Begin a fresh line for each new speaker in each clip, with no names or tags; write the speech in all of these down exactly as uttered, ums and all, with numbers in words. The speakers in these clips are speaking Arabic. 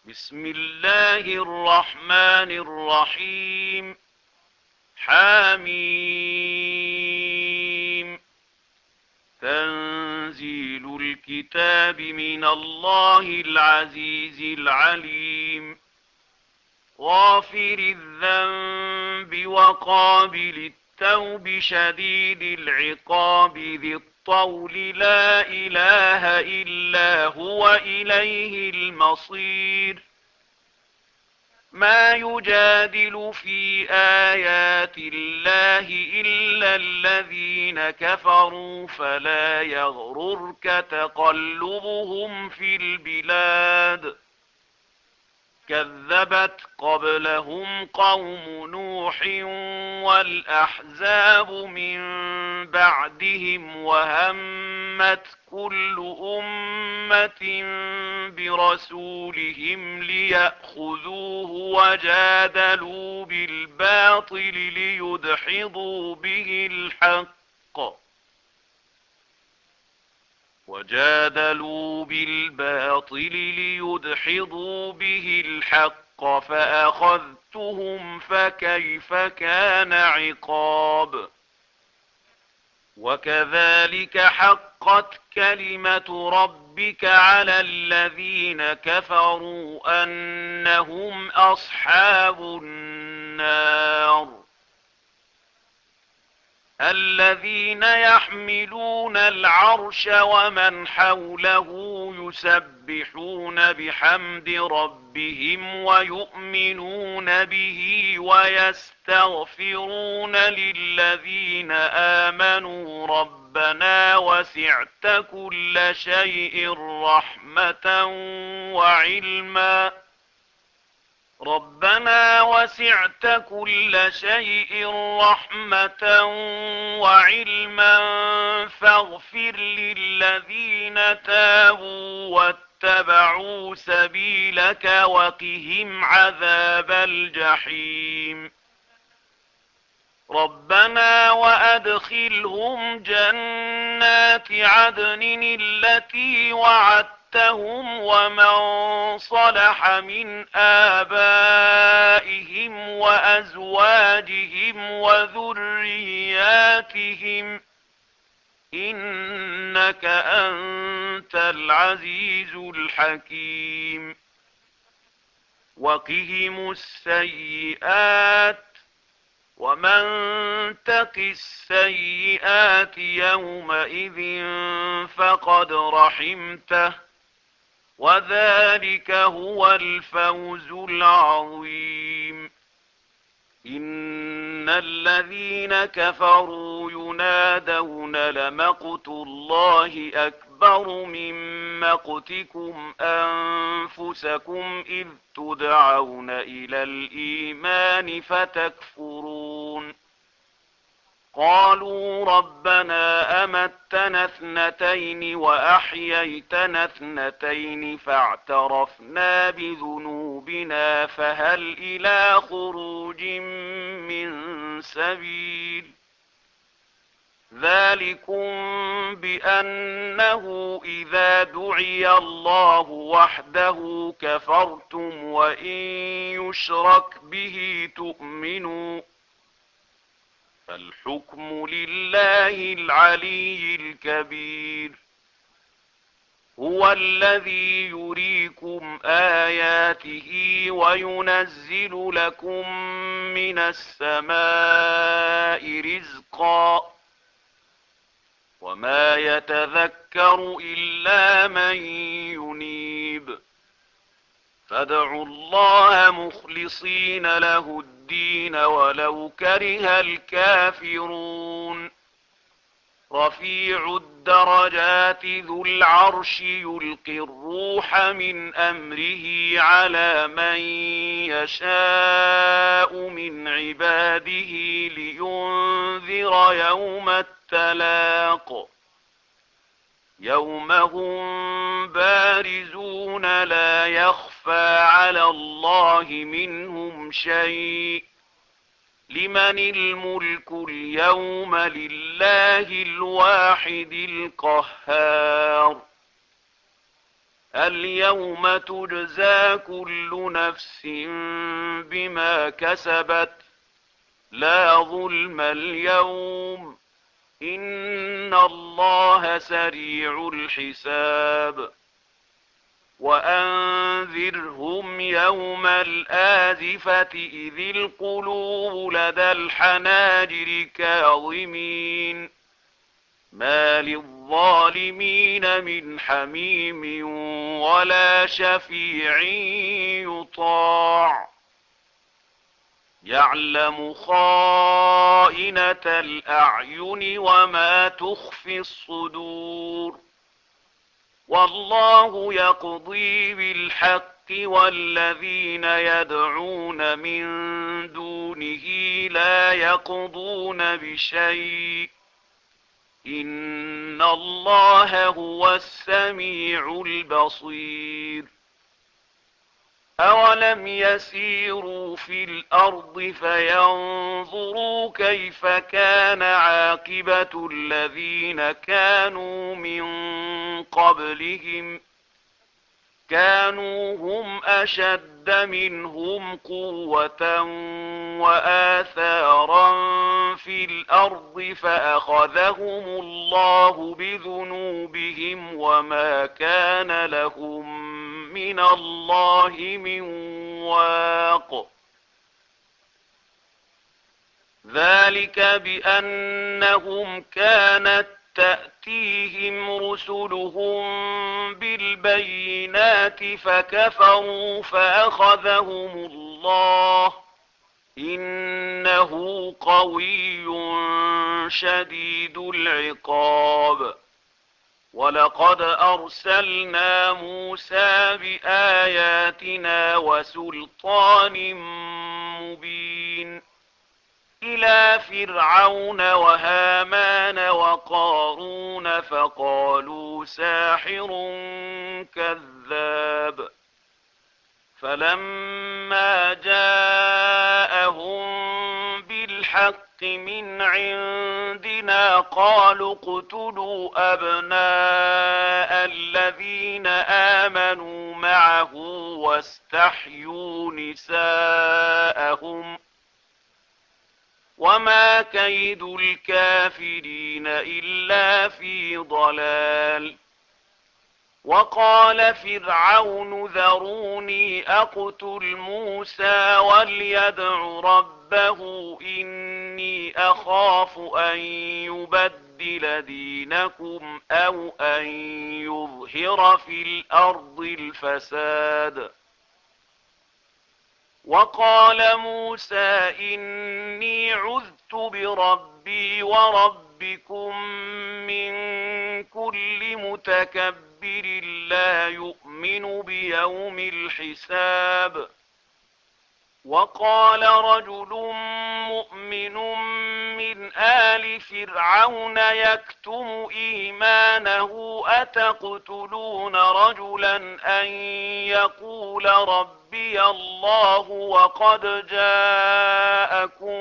بسم الله الرحمن الرحيم. حميم. تنزيل الكتاب من الله العزيز العليم. غافر الذنب وقابل التوب شديد العقاب ذي الطول لا إله إلا هو إليه المصير. ما يجادل في آيات الله إلا الذين كفروا فلا يغررك تقلبهم في البلاد. كذبت قبلهم قوم نوح والأحزاب من بعدهم وهمت كل أمة برسولهم ليأخذوه وجادلوا بالباطل ليدحضوا به الحق وجادلوا بالباطل ليدحضوا به الحق فأخذتهم فكيف كان عقاب. وكذلك حقت كلمة ربك على الذين كفروا أنهم أصحاب النار. الذين يحملون العرش ومن حوله يسبحون بحمد ربهم ويؤمنون به ويستغفرون للذين آمنوا ربنا وسعت كل شيء رحمة وعلما ربنا وسعت كل شيء رحمة وعلما فاغفر للذين تابوا واتبعوا سبيلك وقهم عذاب الجحيم. ربنا وأدخلهم جنات عدن التي وعدتهم ومن صلح من آبائهم وأزواجهم وذرياتهم إنك أنت العزيز الحكيم. وقهم السيئات ومن تق السيئات يومئذ فقد رحمته وذلك هو الفوز العظيم. إن الذين كفروا ينادون لمقت الله أكبر من مقتكم أنفسكم إذ تدعون إلى الإيمان فتكفرون. قالوا ربنا أمتنا اثنتين وأحييتنا اثنتين فاعترفنا بذنوبنا فهل إلى خروج من سبيل. ذلكم بأنه إذا دعي الله وحده كفرتم وإن يشرك به تؤمنوا فالحكم لله العلي الكبير. هو الذي يريكم آياته وينزل لكم من السماء رزقا وما يتذكر إلا من ينيب. فادعوا الله مخلصين له الدين ولو كره الكافرون. رفيع الدرجات ذو العرش يلقي الروح من أمره على من يشاء من عباده لينذر يوم التلاق. يوم هم بارزون لا يخفى على الله منهم شيء. لمن الملك اليوم لله الواحد القهار. اليوم تجزى كل نفس بما كسبت لا ظلم اليوم إن الله سريع الحساب وأنذرهم يوم الآزفة إذ القلوب لدى الحناجر كاظمين ما للظالمين من حميم ولا شفيع يطاع يعلم خائنة الأعين وما تخفي الصدور والله يقضي بالحق والذين يدعون من دونه لا يقضون بشيء إن الله هو السميع البصير أولم يسيروا في الأرض فينظروا كيف كان عاقبة الذين كانوا من قبلهم كانوا هم أشد منهم قوة وآثارا في الأرض فأخذهم الله بذنوبهم وما كان لهم من الله من واق ذلك بأنهم كانت تأتيهم رسلهم بالبينات فكفروا فأخذهم الله إنه قوي شديد العقاب ولقد أرسلنا موسى بآياتنا وسلطان مبين إلى فرعون وهامان وقارون فقالوا ساحر كذاب فلما جاءهم بالحق من عندنا قالوا اقتلوا أبناء الذين آمنوا معه واستحيوا نساءهم وما كيد الكافرين إلا في ضلال وقال فرعون ذروني أقتل موسى وليدع ربه إني أخاف أن يبدل دينكم أو أن يظهر في الأرض الفساد وقال موسى إني عذت بربي وربكم من كل متكبر لا يؤمن بيوم الحساب وقال رجل مؤمن من آل فرعون يكتم إيمانه أتقتلون رجلا أن يقول ربي الله وقد جاءكم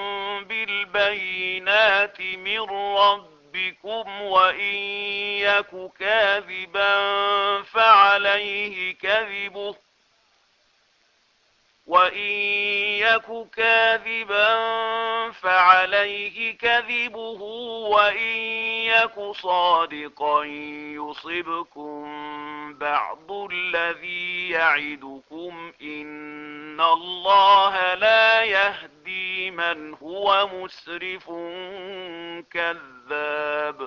بالبينات من ربكم وإن يك كاذبا فعليه كذبه وإن يك كاذبا فعليه كذبه وإن يك صادقا يصبكم بعض الذي يعدكم إن الله لا يهدي من هو مسرف كذاب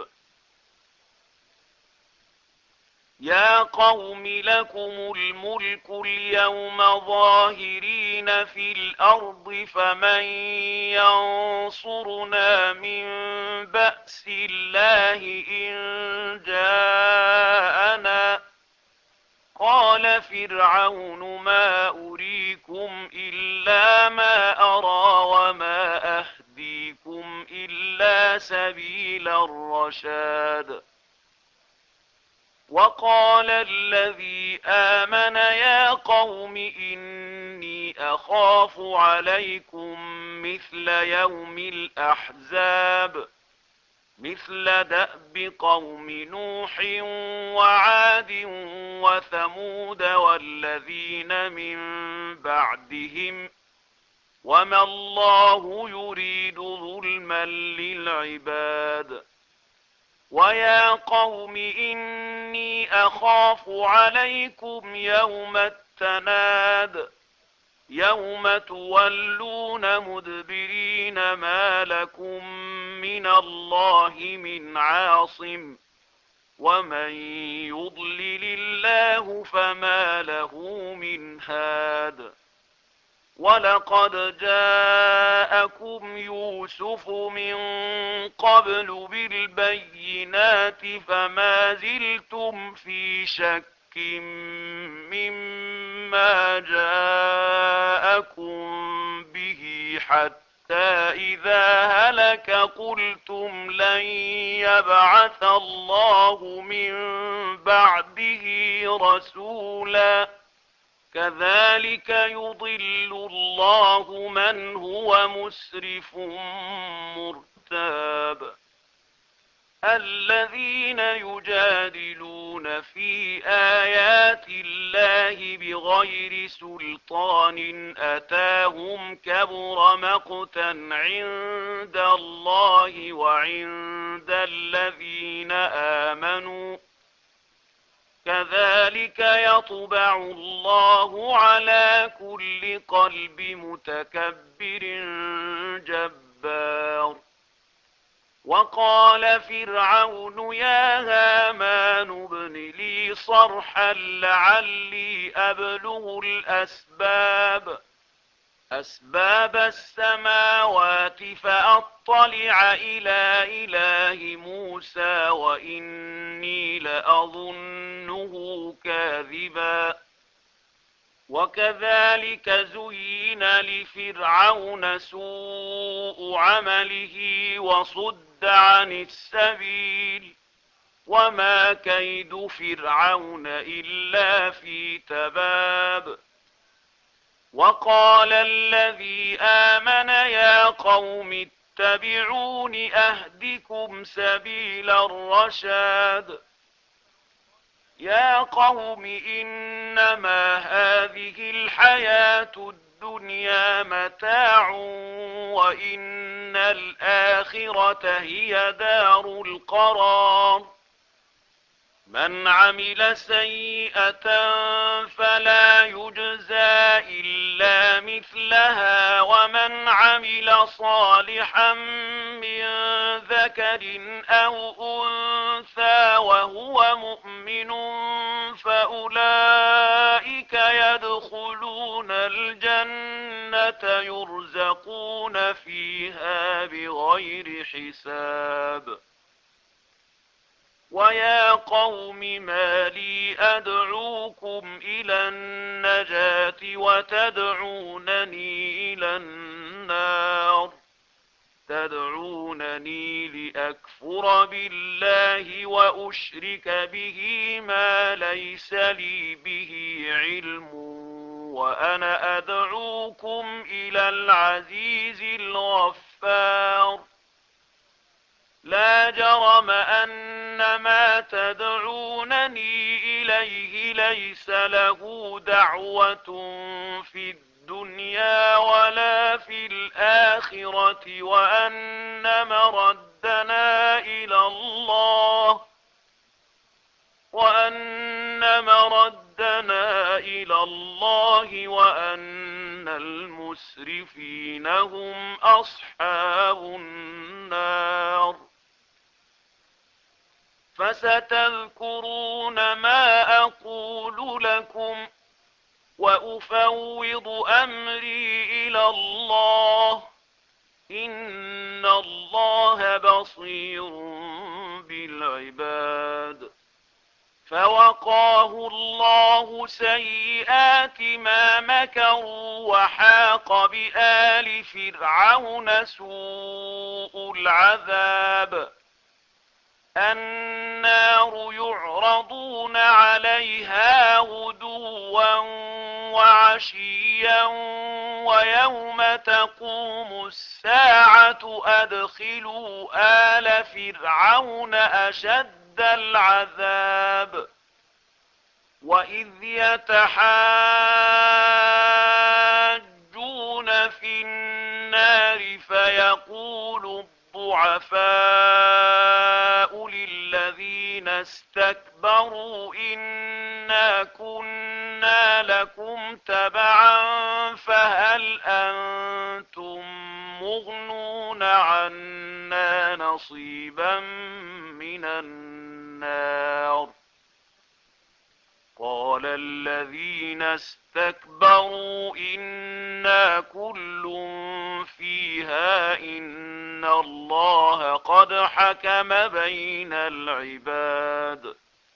يا قوم لكم الملك اليوم ظاهرين في الأرض فمن ينصرنا من بأس الله إن جاءنا قال فرعون ما أريكم إلا ما أرى وما أهديكم إلا سبيل الرشاد وقال الذي آمن يا قوم إني أخاف عليكم مثل يوم الأحزاب مثل دأب قوم نوح وعاد وثمود والذين من بعدهم وما الله يريد ظلما للعباد ويا قوم إني أخاف عليكم يوم التناد يوم تولون مدبرين ما لكم من الله من عاصم ومن يضلل الله فما له من هاد ولقد جاءكم يوسف من قبل بالبينات فما زلتم في شك مما جاءكم به حتى إذا هلك قلتم لن يبعث الله من بعده رسولا كذلك يضل الله من هو مسرف مرتاب الذين يجادلون في آيات الله بغير سلطان أتاهم كبر مقتا عند الله وعند الذين آمنوا كذلك يطبع الله على كل قلب متكبر جبار وقال فرعون يا هامان ابن لي صرحا لعلي أبلغ الأسباب أسباب السماوات فأطلع إلى إله موسى وإني لأظنه كاذبا وكذلك زين لفرعون سوء عمله وصد عن السبيل وما كيد فرعون إلا في تباب وقال الذي آمن يا قوم اتبعون أهدكم سبيل الرشاد يا قوم إنما هذه الحياة الدنيا متاع وإن الآخرة هي دار القرار من عمل سيئة فلا يجزى إلا مثلها ومن عمل صالحا من ذكر أو أنثى وهو مؤمن فأولئك يدخلون الجنة يرزقون فيها بغير حساب ويا قوم ما لي أدعوكم إلى النجاة وتدعونني إلى النار تدعونني لأكفر بالله وأشرك به ما ليس لي به علم وأنا أدعوكم إلى العزيز الغفار لا جرم أن ما تدعونني إليه ليس له دعوة في الدنيا ولا في الآخرة وأن مردنا إلى الله وأن مردنا إلى الله وأن المسرفين هم أصحاب النار فستذكرون ما أقول لكم وأفوض أمري إلى الله إن الله بصير بالعباد فوقاه الله سيئات ما مكروا وحاق بآل فرعون سوء العذاب النار يعرضون عليها غدوا وعشيا ويوم تقوم الساعة أدخلوا آل فرعون أشد العذاب وإذ يتحاجون في النار فيقول الضعفاء للذين استكبروا إنا كنا لكم تبعا فهل أنتم مغنون عنا نصيبا من النار قال الذين استكبروا إنا كل فيها إن الله قد حكم بين العباد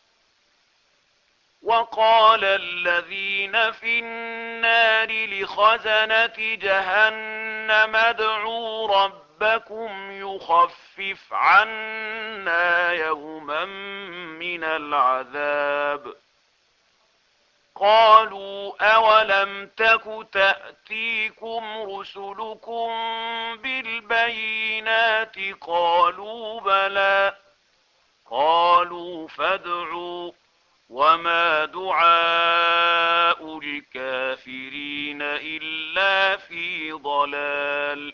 وقال الذين في النار لخزنة جهنم ادعوا ربكم يخفف عنا يوما من العذاب قالوا أولم تك تأتيكم رسلكم بالبينات قالوا بلى قالوا فادعوا وما دعاء الكافرين إلا في ضلال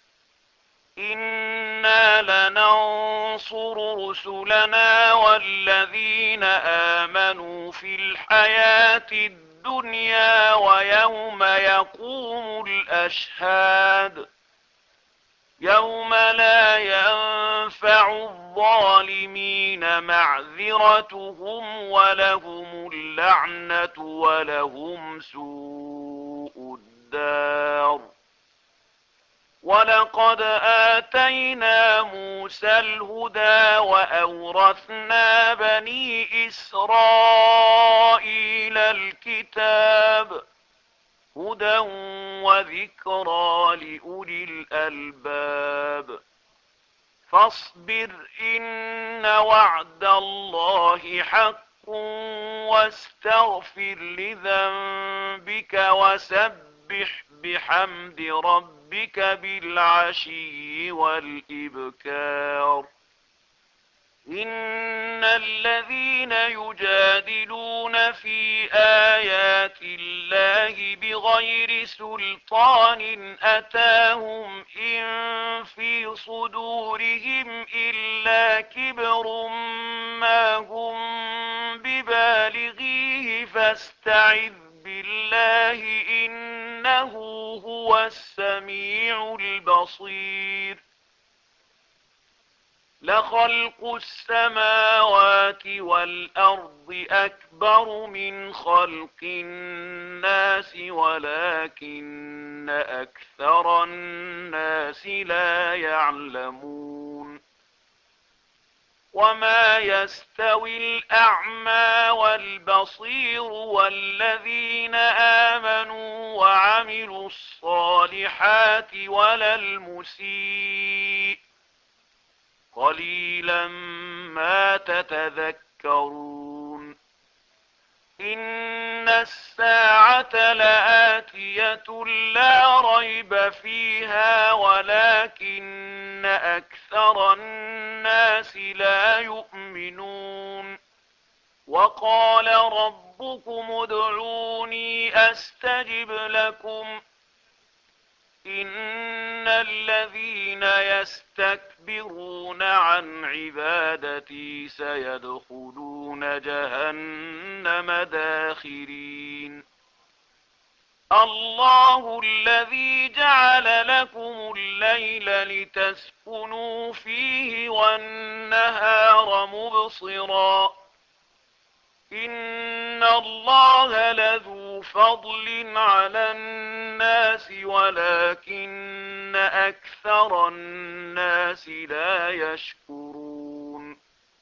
إنا لننصر رسلنا والذين آمنوا في الحياة الدنيا ويوم يقوم الأشهاد يوم لا ينفع الظالمين معذرتهم ولهم اللعنة ولهم سوء الدار ولقد آتينا موسى الهدى وأورثنا بني إسرائيل الكتاب هدى وذكرى لأولي الألباب فاصبر إن وعد الله حق واستغفر لذنبك وسبح بحمد ربك بالعشي والإبكار إن الذين يجادلون في آيات الله بغير سلطان أتاهم إن في صدورهم إلا كبر ما هم ببالغيه فاستعذ بالله إنه هو السميع البصير لخلق السماوات والأرض أكبر من خلق الناس ولكن أكثر الناس لا يعلمون وما يستوي الأعمى والبصير والذين آمنوا وعملوا الصالحات ولا المسيء قليلا ما تتذكرون إن الساعة لآتية لا ريب فيها ولكن أكثر الناس لا يؤمنون وقال ربكم ادعوني أستجب لكم إن الذين يستكبرون عن عبادتي سيدخلون جهنم داخرين الله الذي جعل لكم الليل لتسكنوا فيه والنهار مبصرا إن الله لذو فضل على الناس ولكن أكثر الناس لا يشكرون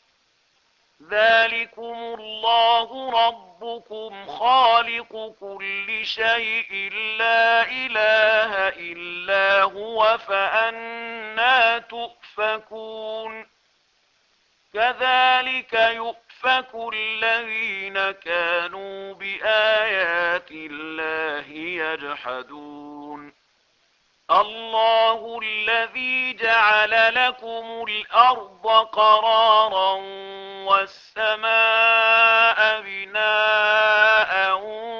ذلكم الله ربكم خالق كل شيء لا إله إلا هو فأنى تؤفكون كذلك يؤفك الذين كانوا بآيات الله يجحدون الله الذي جعل لكم الأرض قرارا والسماء بناء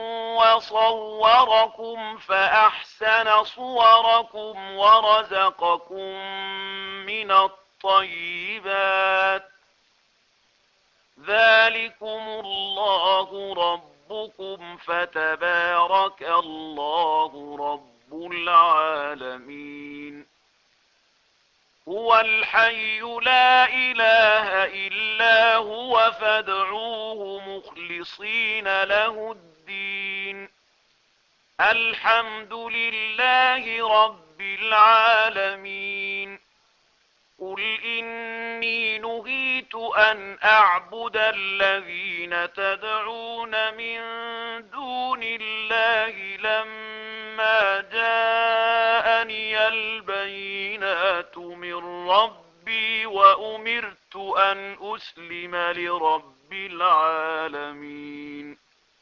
وصوركم فأحسن صوركم ورزقكم من الطيبات ذلكم الله ربكم فتبارك الله رب العالمين هو الحي لا إله إلا هو فادعوه مخلصين له الدين الحمد لله رب العالمين قل إني نهيت أن أعبد الذين تدعون من دون الله لما جاءني البينات من ربي وأمرت أن أسلم لرب العالمين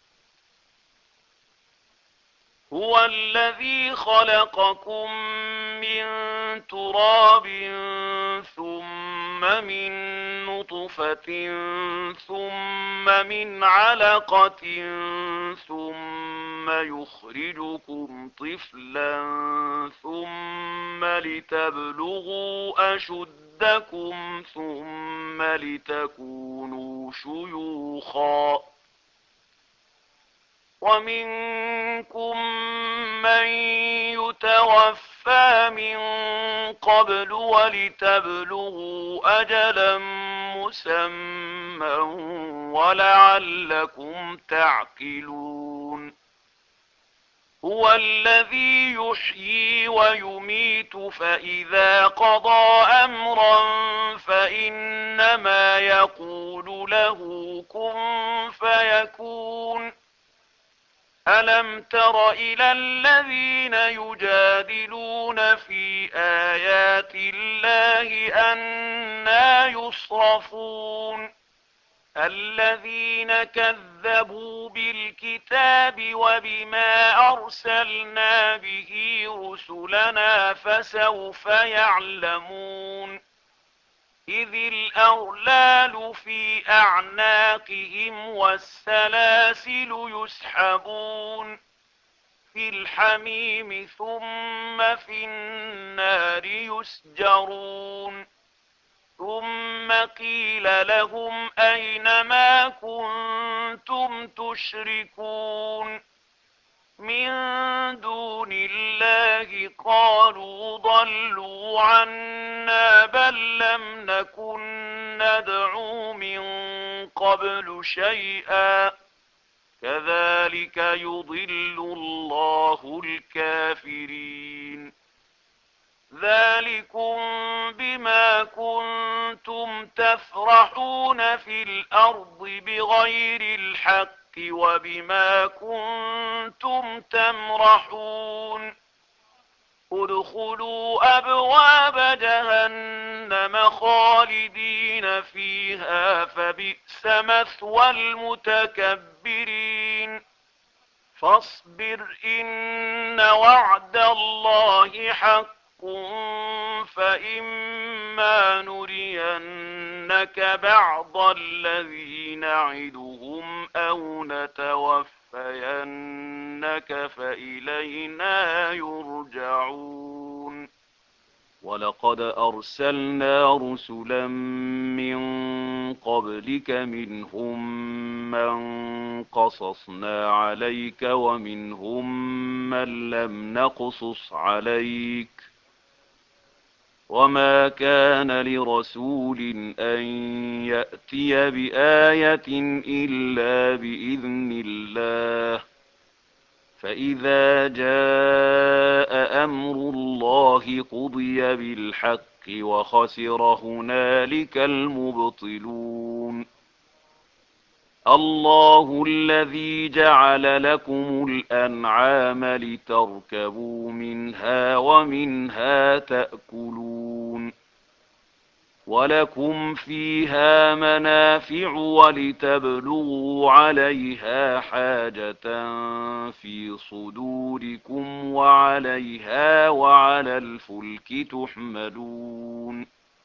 هو الذي خلقكم من تراب ثم من نطفة ثم من علقة ثم يخرجكم طفلا ثم لتبلغوا أشدكم ثم لتكونوا شيوخا ومنكم من يتوفى من قبل ولتبلغوا أجلا مسمى ولعلكم تعقلون هو الذي يحيي ويميت فإذا قضى أمرا فإنما يقول له كن فيكون ألم تر إلى الذين يجادلون في آيات الله أنى يصرفون الذين كذبوا بالكتاب وبما أرسلنا به رسلنا فسوف يعلمون إذ الأغلال في أعناقهم والسلاسل يسحبون في الحميم ثم في النار يسجرون ثم قيل لهم أين ما كنتم تشركون من دون الله قالوا ضلوا عنا بل لم نكن ندعو من قبل شيئا كذلك يضل الله الكافرين ذلكم بما كنتم تفرحون في الأرض بغير الحق وبما كنتم تمرحون ادخلوا أبواب جهنم خالدين فيها فبئس مثوى المتكبرين فاصبر إن وعد الله حق فإما نرينك بعض الذي نعدهم أو نتوفينك فإلينا يرجعون ولقد أرسلنا رسلا من قبلك منهم من قصصنا عليك ومنهم من لم نقصص عليك وما كان لرسول أن يأتي بآية إلا بإذن الله فإذا جاء أمر الله قضي بالحق وخسر هنالك المبطلون الله الذي جعل لكم الأنعام لتركبوا منها ومنها تأكلون وَلَكُمْ فِيهَا مَنَافِعُ وَلِتَبْلُغُوا عَلَيْهَا حَاجَةً فِي صُدُورِكُمْ وَعَلَيْهَا وَعَلَى الْفُلْكِ تُحْمَلُونَ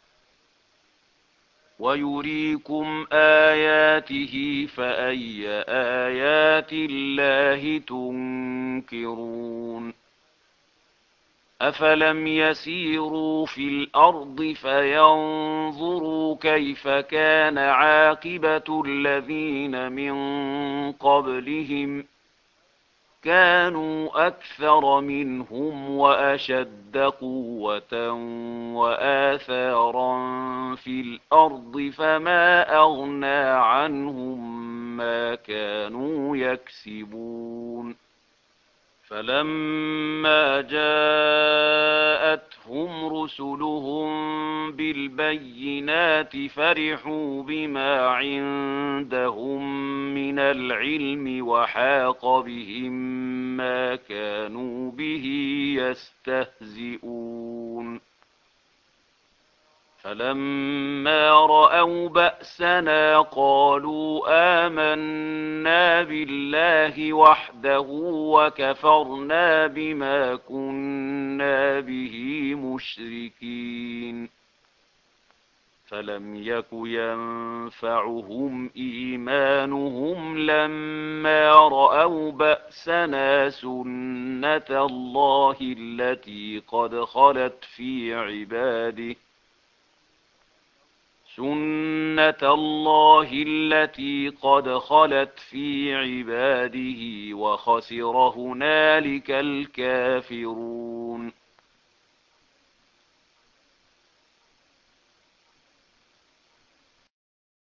وَيُرِيكُمْ آيَاتِهِ فَأَيَّ آيَاتِ اللَّهِ تُنكِرُونَ أَفَلَمْ يَسِيرُوا فِي الْأَرْضِ فَيَنظُرُوا كَيْفَ كَانَ عَاقِبَةُ الَّذِينَ مِن قَبْلِهِمْ كَانُوا أَكْثَرَ مِنْهُمْ وَأَشَدَّ قُوَّةً وَآثَارًا فِي الْأَرْضِ فَمَا أَغْنَىٰ عَنْهُم مَّا كَانُوا يَكْسِبُونَ فَلَمَّا جَاءَتْهُمْ رُسُلُهُم بِالْبَيِّنَاتِ فَرِحُوا بِمَا عِندَهُم مِّنَ الْعِلْمِ وَحَاقَ بِهِم مَّا كَانُوا بِهِ يَسْتَهْزِئُونَ فَلَمَّا رَأَوْا بَأْسَنَا قَالُوا آمَنَّا بِاللَّهِ وَحْدَهُ وَكَفَرْنَا بِمَا كُنَّا بِهِ مُشْرِكِينَ فَلَمْ يَكُ يَنفَعُهُمْ إِيمَانُهُمْ لَمَّا رَأَوْا بَأْسَنَا سُنَّتَ اللَّهِ الَّتِي قَدْ خَلَتْ فِي عِبَادِهِ سُنَّةَ اللَّهِ الَّتِي قَدْ خَلَتْ فِي عِبَادِهِ وَخَسِرَ هُنَالِكَ الْكَافِرُونَ